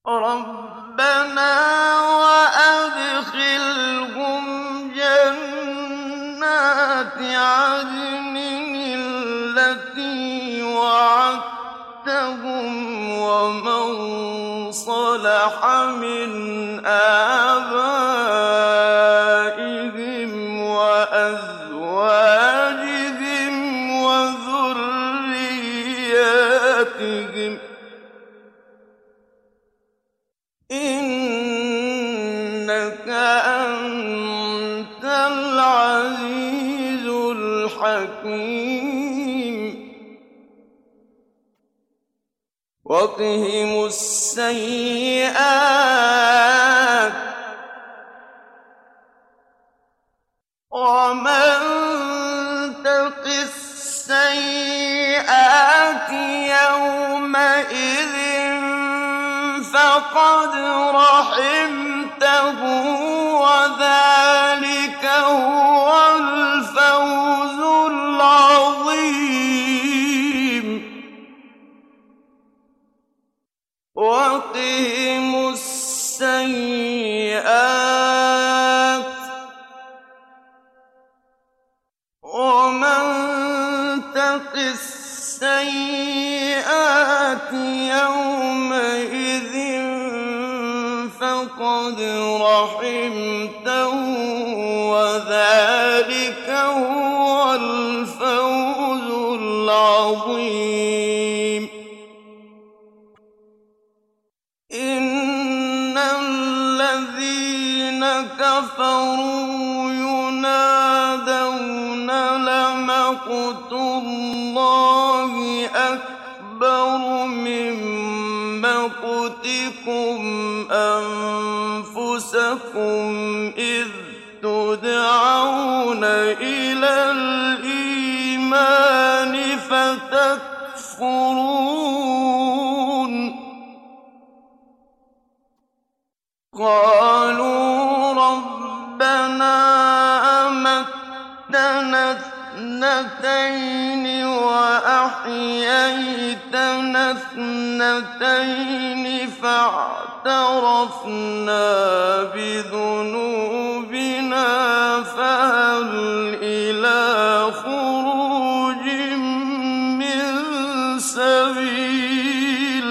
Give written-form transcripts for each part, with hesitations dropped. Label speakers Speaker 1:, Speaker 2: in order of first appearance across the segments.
Speaker 1: رَبَّنَا وَأَدْخِلْهُمْ جَنَّاتِ عَدْنٍ الَّتِي وَعَدتَّهُمْ وَمَن صَلَحَ مِنْ آبَائِهِمْ وَأَزْوَاجِهِمْ وَذُرِّيَّاتِهِمْ ۚ إِنَّكَ أَنتَ الْعَزِيزُ الْحَكِيمُ وَقِهِمُ السَّيِّئَاتِ ۚ وَمَن تَقِ السَّيِّئَاتِ يَوْمَئِذٍ فَقَدْ رَحِمْتَهُ ۚ وَذَٰلِكَ هُوَ الْفَوْزُ الْعَظِيمُ وَقِهِمُ السَّيِّئَاتِ ۚ وَمَن تَقِ السَّيِّئَاتِ يَوْمَئِذٍ فَقَدْ رَحِمْتَهُ ۚ وَذَٰلِكَ هُوَ الْفَوْزُ الْعَظِيمُ إِنَّ الَّذِينَ كَفَرُوا يُنَادَوْنَ لَمَقْتُ اللَّهِ أَكْبَرُ مِن مَّقْتِكُمْ أَنفُسَكُمْ إِذْ تُدْعَوْنَ إِلَى الْإِيمَانِ فَتَكْفُرُونَ قَالُوا رَبَّنَا أَمَتَّنَا اثْنَتَيْنِ وَأَحْيَيْتَنَا اثْنَتَيْنِ فَاعْتَرَفْنَا بِذُنُوبِنَا فَهَلْ إِلَىٰ خُرُوجٍ مِّن سَبِيلٍ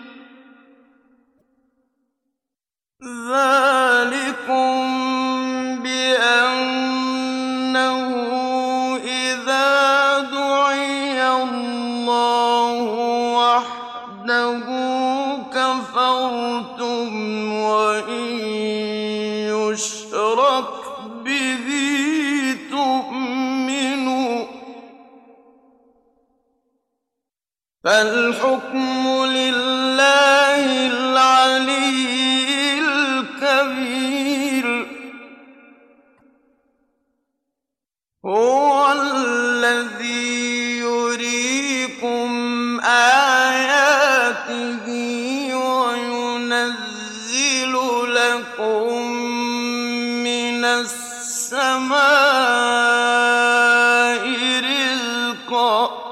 Speaker 1: ذَٰلِكُم بِأَنَّهُ إِذَا دُعِيَ اللَّهُ وَحْدَهُ كَفَرْتُمْ وَإِن يُشْرَكْ بِهِ تُؤْمِنُوا ۚ فَالْحُكْمُ لِلَّهِ الْعَلِيِّ الْكَبِيرِ هُوَ الَّذِي يُرِيكُمْ آيَاتِهِ وَيُنَزِّلُ لَكُم مِّنَ السَّمَاءِ رِزْقًا ۚ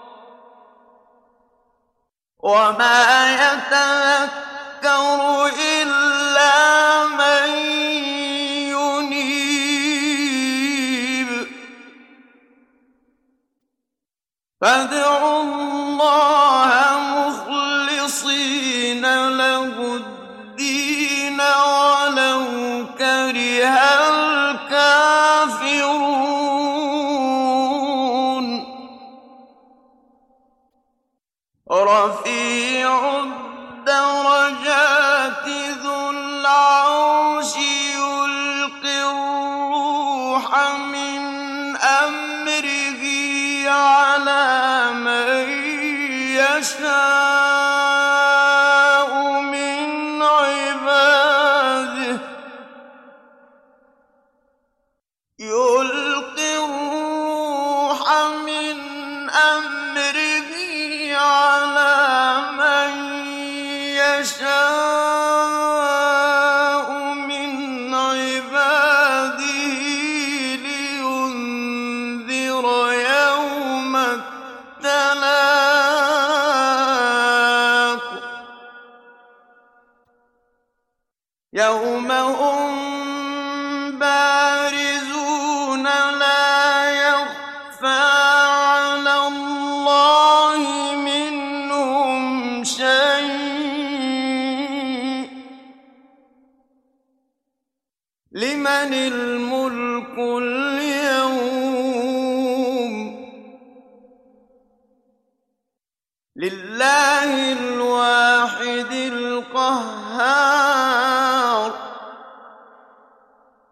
Speaker 1: وَمَا يَتَذَكَّرُ إِلَّا مَن يُنِيبُ فَادْعُوا اللَّهَ مُخْلِصِينَ لَهُ الدِّينَ وَلَوْ كَرِهَ الْكَافِرُونَ رَفِيعُ الدَّرَجَاتِ ذُو الْعَرْشِ يُلْقِي الرُّوحَ مِنْ أَمْرِهِ عَلَىٰ مَن يَشَاءُ مِنْ عِبَادِهِ يُلْقِي الرُّوحَ مِنْ أَمْرِهِ عَلَىٰ مَن يَشَاءُ مِنْ عِبَادِهِ لِيُنذِرَ يَوْمَ التَّلَاقِ يوم هم بارزون لا يخفى على الله منهم شيء لمن الملك اليوم لله